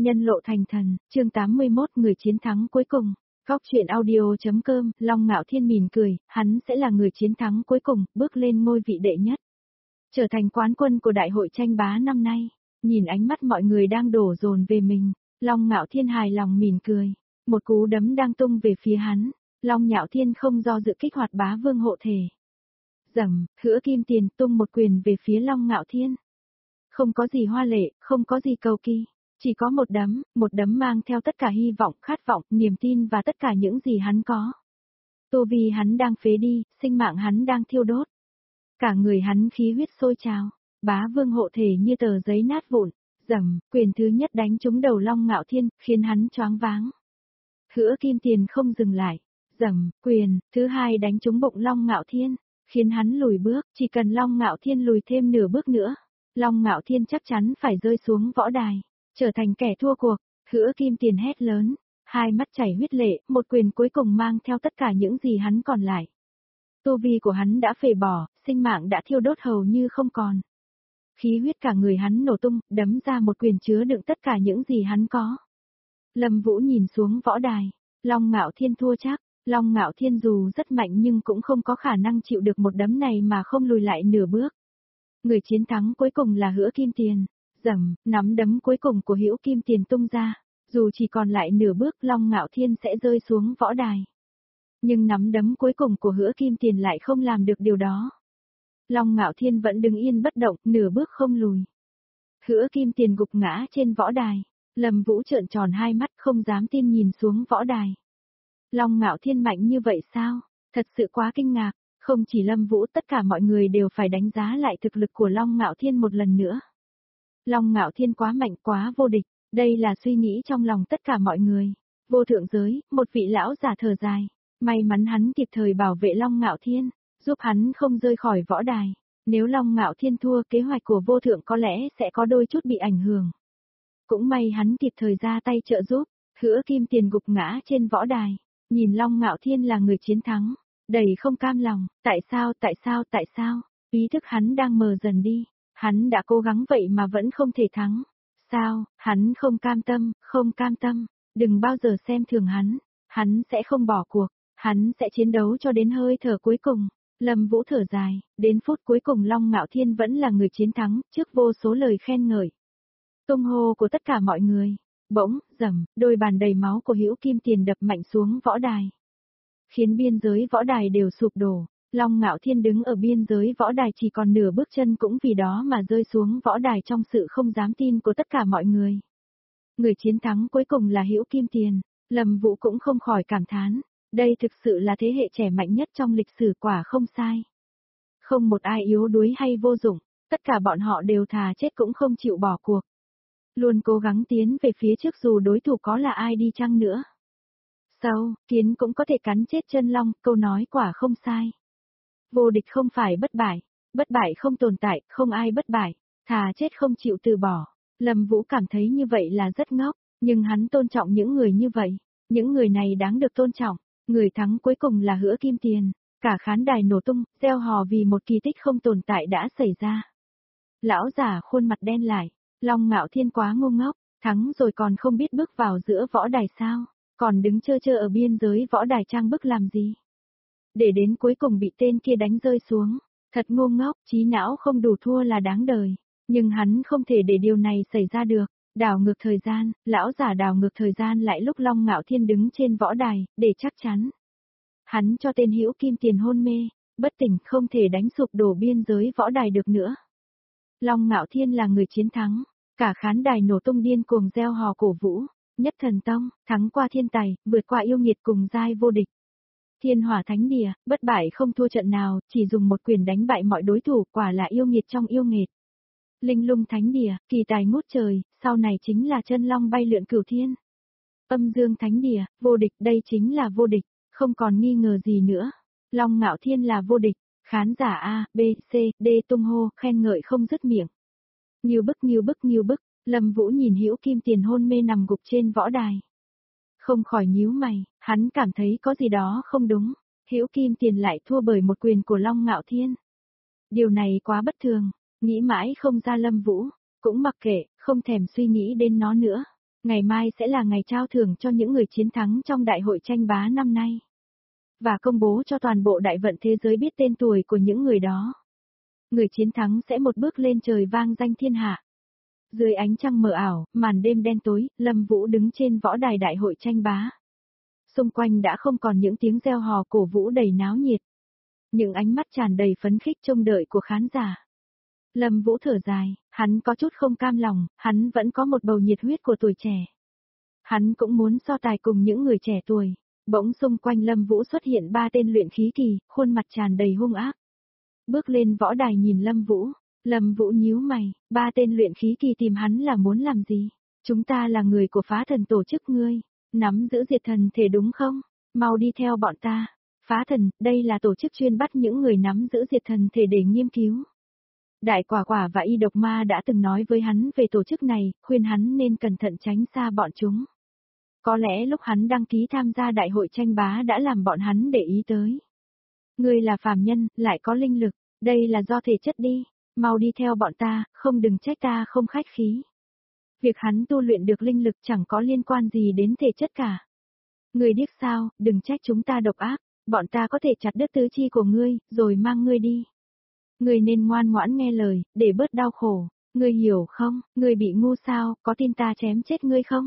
Nhân lộ thành thần, chương 81 người chiến thắng cuối cùng. Góc truyện audio.com, Long Ngạo Thiên mỉm cười, hắn sẽ là người chiến thắng cuối cùng, bước lên ngôi vị đệ nhất. Trở thành quán quân của đại hội tranh bá năm nay. Nhìn ánh mắt mọi người đang đổ dồn về mình, Long Ngạo Thiên hài lòng mỉm cười. Một cú đấm đang tung về phía hắn, Long Ngạo Thiên không do dự kích hoạt bá vương hộ thể. Rầm, Hứa Kim Tiền tung một quyền về phía Long Ngạo Thiên. Không có gì hoa lệ, không có gì cầu kỳ. Chỉ có một đấm mang theo tất cả hy vọng, khát vọng, niềm tin và tất cả những gì hắn có. Tu vi hắn đang phế đi, sinh mạng hắn đang thiêu đốt. Cả người hắn khí huyết sôi trào, bá vương hộ thể như tờ giấy nát vụn. Rầm, quyền thứ nhất đánh trúng đầu Long Ngạo Thiên, khiến hắn choáng váng. Hứa Kim Tiền không dừng lại. Rầm, quyền thứ hai đánh trúng bụng Long Ngạo Thiên, khiến hắn lùi bước, chỉ cần Long Ngạo Thiên lùi thêm nửa bước nữa, Long Ngạo Thiên chắc chắn phải rơi xuống võ đài, trở thành kẻ thua cuộc. Hứa Kim Tiền hét lớn, hai mắt chảy huyết lệ, một quyền cuối cùng mang theo tất cả những gì hắn còn lại. Tu vi của hắn đã phế bỏ, sinh mạng đã thiêu đốt hầu như không còn. Khí huyết cả người hắn nổ tung, đấm ra một quyền chứa đựng tất cả những gì hắn có. Lâm Vũ nhìn xuống võ đài, Long Ngạo Thiên thua chắc. Long Ngạo Thiên dù rất mạnh nhưng cũng không có khả năng chịu được một đấm này mà không lùi lại nửa bước. Người chiến thắng cuối cùng là Hứa Kim Tiền. Rầm, nắm đấm cuối cùng của Hứa Kim Tiền tung ra, dù chỉ còn lại nửa bước Long Ngạo Thiên sẽ rơi xuống võ đài. Nhưng nắm đấm cuối cùng của Hứa Kim Tiền lại không làm được điều đó. Long Ngạo Thiên vẫn đứng yên bất động, nửa bước không lùi. Hứa Kim Tiền gục ngã trên võ đài, Lâm Vũ trợn tròn hai mắt không dám tin nhìn xuống võ đài. Long Ngạo Thiên mạnh như vậy sao? Thật sự quá kinh ngạc, không chỉ Lâm Vũ tất cả mọi người đều phải đánh giá lại thực lực của Long Ngạo Thiên một lần nữa. Long Ngạo Thiên quá mạnh quá vô địch, đây là suy nghĩ trong lòng tất cả mọi người. Vô thượng giới, một vị lão giả thở dài, may mắn hắn kịp thời bảo vệ Long Ngạo Thiên, giúp hắn không rơi khỏi võ đài. Nếu Long Ngạo Thiên thua kế hoạch của vô thượng có lẽ sẽ có đôi chút bị ảnh hưởng. Cũng may hắn kịp thời ra tay trợ giúp, Hứa Kim Tiền gục ngã trên võ đài. Nhìn Long Ngạo Thiên là người chiến thắng, đầy không cam lòng, tại sao, ý thức hắn đang mờ dần đi, hắn đã cố gắng vậy mà vẫn không thể thắng. Sao, hắn không cam tâm, đừng bao giờ xem thường hắn sẽ không bỏ cuộc, hắn sẽ chiến đấu cho đến hơi thở cuối cùng. Lâm Vũ thở dài, đến phút cuối cùng Long Ngạo Thiên vẫn là người chiến thắng, trước vô số lời khen ngợi. Tung hô của tất cả mọi người. Bỗng, rầm, đôi bàn đầy máu của Hữu Kim Tiền đập mạnh xuống võ đài. Khiến biên giới võ đài đều sụp đổ, Long Ngạo Thiên đứng ở biên giới võ đài chỉ còn nửa bước chân cũng vì đó mà rơi xuống võ đài trong sự không dám tin của tất cả mọi người. Người chiến thắng cuối cùng là Hữu Kim Tiền, Lâm Vũ cũng không khỏi cảm thán, đây thực sự là thế hệ trẻ mạnh nhất trong lịch sử quả không sai. Không một ai yếu đuối hay vô dụng, tất cả bọn họ đều thà chết cũng không chịu bỏ cuộc. Luôn cố gắng tiến về phía trước dù đối thủ có là ai đi chăng nữa. Sâu, kiến cũng có thể cắn chết chân long, câu nói quả không sai. Vô địch không phải bất bại không tồn tại, không ai bất bại, thà chết không chịu từ bỏ. Lâm Vũ cảm thấy như vậy là rất ngốc, nhưng hắn tôn trọng những người như vậy, những người này đáng được tôn trọng. Người thắng cuối cùng là Hứa Kim Tiền, cả khán đài nổ tung, reo hò vì một kỳ tích không tồn tại đã xảy ra. Lão giả khuôn mặt đen lại. Long Ngạo Thiên quá ngu ngốc, thắng rồi còn không biết bước vào giữa võ đài sao, còn đứng chơ chơ ở biên giới võ đài trang bức làm gì. Để đến cuối cùng bị tên kia đánh rơi xuống, thật ngu ngốc, trí não không đủ thua là đáng đời, nhưng hắn không thể để điều này xảy ra được. Đảo ngược thời gian, lão giả đảo ngược thời gian lại lúc Long Ngạo Thiên đứng trên võ đài, để chắc chắn. Hắn cho tên Hữu Kim Tiền hôn mê, bất tỉnh không thể đánh sụp đổ biên giới võ đài được nữa. Long Ngạo Thiên là người chiến thắng. Cả khán đài nổ tung điên cuồng reo hò cổ vũ, Nhất Thần Tông, thắng qua thiên tài, vượt qua yêu nghiệt cùng giai vô địch. Thiên Hỏa Thánh Địa, bất bại không thua trận nào, chỉ dùng một quyền đánh bại mọi đối thủ, quả là yêu nghiệt trong yêu nghiệt. Linh Lung Thánh Địa, kỳ tài ngút trời, sau này chính là chân long bay lượn cửu thiên. Âm Dương Thánh Địa, vô địch, đây chính là vô địch, không còn nghi ngờ gì nữa. Long Ngạo Thiên là vô địch, khán giả A, B, C, D tung hô, khen ngợi không dứt miệng. Nghiêu bức, Lâm Vũ nhìn Hữu Kim Tiền hôn mê nằm gục trên võ đài. Không khỏi nhíu mày, hắn cảm thấy có gì đó không đúng, Hữu Kim Tiền lại thua bởi một quyền của Long Ngạo Thiên. Điều này quá bất thường, nghĩ mãi không ra Lâm Vũ, cũng mặc kệ, không thèm suy nghĩ đến nó nữa. Ngày mai sẽ là ngày trao thưởng cho những người chiến thắng trong đại hội tranh bá năm nay. Và công bố cho toàn bộ đại vận thế giới biết tên tuổi của những người đó. Người chiến thắng sẽ một bước lên trời vang danh thiên hạ. Dưới ánh trăng mờ ảo, màn đêm đen tối, Lâm Vũ đứng trên võ đài đại hội tranh bá. Xung quanh đã không còn những tiếng reo hò cổ vũ đầy náo nhiệt. Những ánh mắt tràn đầy phấn khích trông đợi của khán giả. Lâm Vũ thở dài, hắn có chút không cam lòng, hắn vẫn có một bầu nhiệt huyết của tuổi trẻ. Hắn cũng muốn so tài cùng những người trẻ tuổi. Bỗng xung quanh Lâm Vũ xuất hiện 3 tên luyện khí kỳ, khuôn mặt tràn đầy hung ác. Bước lên võ đài nhìn Lâm Vũ nhíu mày, 3 tên luyện khí kỳ tìm hắn là muốn làm gì? Chúng ta là người của phá thần tổ chức ngươi, nắm giữ diệt thần thể đúng không? Mau đi theo bọn ta. Phá thần, đây là tổ chức chuyên bắt những người nắm giữ diệt thần thể để nghiên cứu. Đại Quả Quả và Y Độc Ma đã từng nói với hắn về tổ chức này, khuyên hắn nên cẩn thận tránh xa bọn chúng. Có lẽ lúc hắn đăng ký tham gia đại hội tranh bá đã làm bọn hắn để ý tới. Ngươi là phàm nhân, lại có linh lực, đây là do thể chất đi, mau đi theo bọn ta, không đừng trách ta không khách khí. Việc hắn tu luyện được linh lực chẳng có liên quan gì đến thể chất cả. Ngươi điếc sao, đừng trách chúng ta độc ác, bọn ta có thể chặt đứt tứ chi của ngươi, rồi mang ngươi đi. Ngươi nên ngoan ngoãn nghe lời, để bớt đau khổ, ngươi hiểu không, ngươi bị ngu sao, có tin ta chém chết ngươi không?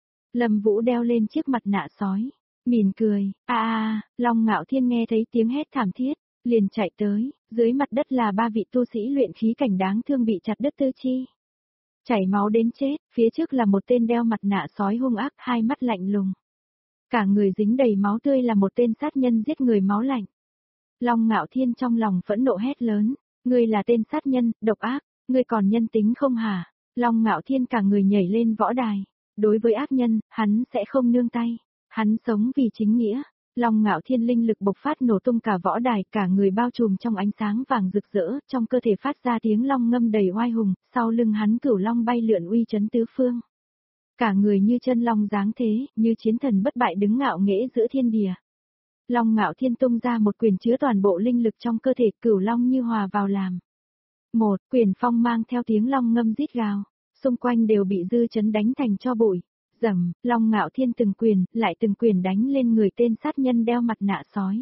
Lâm Vũ đeo lên chiếc mặt nạ sói, mỉm cười, Long Ngạo Thiên nghe thấy tiếng hét thảm thiết, liền chạy tới, dưới mặt đất là 3 vị tu sĩ luyện khí cảnh đáng thương bị chặt đứt tứ chi. Chảy máu đến chết, phía trước là một tên đeo mặt nạ sói hung ác, hai mắt lạnh lùng. Cả người dính đầy máu tươi là một tên sát nhân giết người máu lạnh. Long Ngạo Thiên trong lòng phẫn nộ hét lớn, ngươi là tên sát nhân, độc ác, ngươi còn nhân tính không hả? Long Ngạo Thiên cả người nhảy lên võ đài. Đối với ác nhân, hắn sẽ không nương tay. Hắn sống vì chính nghĩa. Long Ngạo Thiên linh lực bộc phát nổ tung cả võ đài, cả người bao trùm trong ánh sáng vàng rực rỡ, trong cơ thể phát ra tiếng long ngâm đầy oai hùng, sau lưng hắn cửu long bay lượn uy chấn tứ phương. Cả người như chân long dáng thế, như chiến thần bất bại đứng ngạo nghễ giữa thiên địa. Long Ngạo Thiên tung ra một quyền chứa toàn bộ linh lực trong cơ thể, cửu long như hòa vào làm. Một quyền phong mang theo tiếng long ngâm rít gào. Xung quanh đều bị dư chấn đánh thành tro bụi. Rầm, Long Ngạo Thiên từng quyền, lại từng quyền đánh lên người tên sát nhân đeo mặt nạ sói.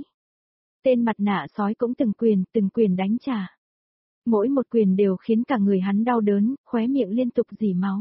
Tên mặt nạ sói cũng từng quyền đánh trả. Mỗi một quyền đều khiến cả người hắn đau đớn, khóe miệng liên tục rỉ máu.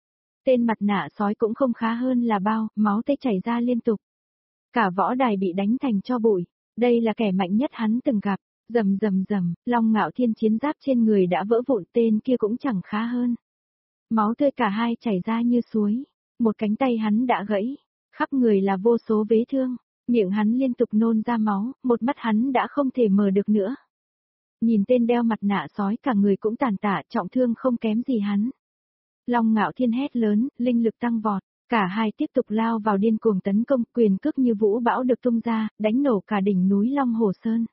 Tên mặt nạ sói cũng không khá hơn là bao, máu tươi chảy ra liên tục. Cả võ đài bị đánh thành tro bụi. Đây là kẻ mạnh nhất hắn từng gặp. Rầm, Long Ngạo Thiên chiến giáp trên người đã vỡ vụn, tên kia cũng chẳng khá hơn. Máu tươi cả hai chảy ra như suối. Một cánh tay hắn đã gãy. Khắp người là vô số vết thương. Miệng hắn liên tục nôn ra máu, một mắt hắn đã không thể mở được nữa. Nhìn tên đeo mặt nạ sói cả người cũng tàn tạ, trọng thương không kém gì hắn. Long Ngạo Thiên hét lớn, linh lực tăng vọt. Cả hai tiếp tục lao vào điên cuồng tấn công, quyền cước như vũ bão được tung ra, đánh nổ cả đỉnh núi Long Hồ Sơn.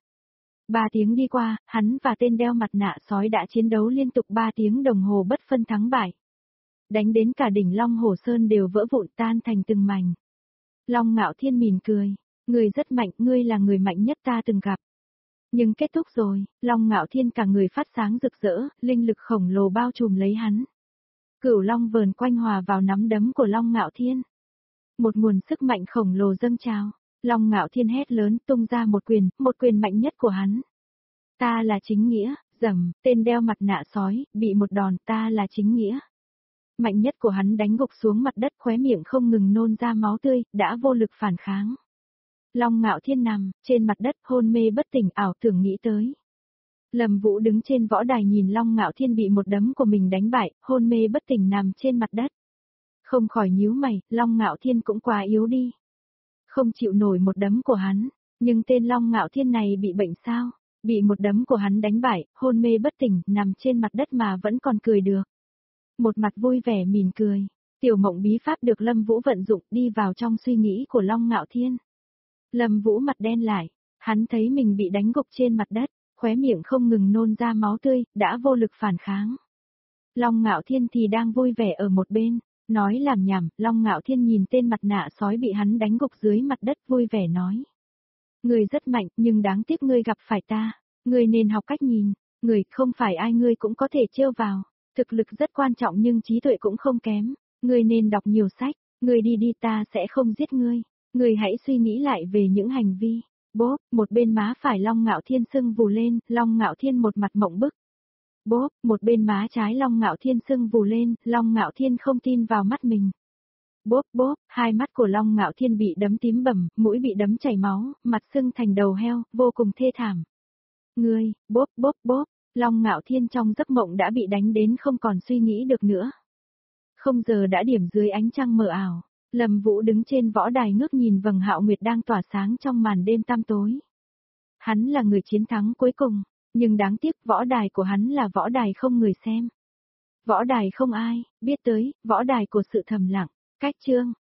3 tiếng đi qua, hắn và tên đeo mặt nạ sói đã chiến đấu liên tục 3 tiếng đồng hồ bất phân thắng bại. Đánh đến cả đỉnh Long Hồ Sơn đều vỡ vụn tan thành từng mảnh. Long Ngạo Thiên mỉm cười, ngươi rất mạnh, ngươi là người mạnh nhất ta từng gặp. Nhưng kết thúc rồi, Long Ngạo Thiên cả người phát sáng rực rỡ, linh lực khổng lồ bao trùm lấy hắn. Cửu Long vờn quanh hòa vào nắm đấm của Long Ngạo Thiên. Một nguồn sức mạnh khổng lồ dâng trào, Long Ngạo Thiên hét lớn tung ra một quyền mạnh nhất của hắn. Ta là chính nghĩa, rầm, tên đeo mặt nạ sói, bị một đòn, ta là chính nghĩa. Mạnh nhất của hắn đánh gục xuống mặt đất, khóe miệng không ngừng nôn ra máu tươi, đã vô lực phản kháng. Long Ngạo Thiên nằm trên mặt đất hôn mê bất tỉnh, ảo tưởng nghĩ tới. Lâm Vũ đứng trên võ đài nhìn Long Ngạo Thiên bị một đấm của mình đánh bại, hôn mê bất tỉnh nằm trên mặt đất. Không khỏi nhíu mày, Long Ngạo Thiên cũng quá yếu đi. Không chịu nổi một đấm của hắn, nhưng tên Long Ngạo Thiên này bị bệnh sao? Bị một đấm của hắn đánh bại, hôn mê bất tỉnh, nằm trên mặt đất mà vẫn còn cười được. Một mặt vui vẻ mỉm cười, tiểu mộng bí pháp được Lâm Vũ vận dụng đi vào trong suy nghĩ của Long Ngạo Thiên. Lâm Vũ mặt đen lại, hắn thấy mình bị đánh gục trên mặt đất, khóe miệng không ngừng nôn ra máu tươi, đã vô lực phản kháng. Long Ngạo Thiên thì đang vui vẻ ở một bên, nói làm nhảm, Long Ngạo Thiên nhìn tên mặt nạ sói bị hắn đánh gục dưới mặt đất vui vẻ nói. Ngươi rất mạnh, nhưng đáng tiếc ngươi gặp phải ta, ngươi nên học cách nhìn, ngươi không phải ai ngươi cũng có thể trêu vào, thực lực rất quan trọng nhưng trí tuệ cũng không kém, Ngươi nên đọc nhiều sách, ngươi đi đi ta sẽ không giết ngươi. Ngươi hãy suy nghĩ lại về những hành vi. Bốp, một bên má phải Long Ngạo Thiên sưng vù lên, Long Ngạo Thiên một mặt mộng bức. Bốp, một bên má trái Long Ngạo Thiên sưng vù lên, Long Ngạo Thiên không tin vào mắt mình. Bốp bốp, hai mắt của Long Ngạo Thiên bị đấm tím bầm, mũi bị đấm chảy máu, mặt sưng thành đầu heo, vô cùng thê thảm. Ngươi, bốp bốp bốp, Long Ngạo Thiên trong giấc mộng đã bị đánh đến không còn suy nghĩ được nữa. Không giờ đã điểm dưới ánh trăng mờ ảo, Lâm Vũ đứng trên võ đài ngước nhìn vầng hạo nguyệt đang tỏa sáng trong màn đêm tăm tối. Hắn là người chiến thắng cuối cùng, nhưng đáng tiếc võ đài của hắn là võ đài không người xem. Võ đài không ai biết tới, võ đài của sự thầm lặng. Cách chương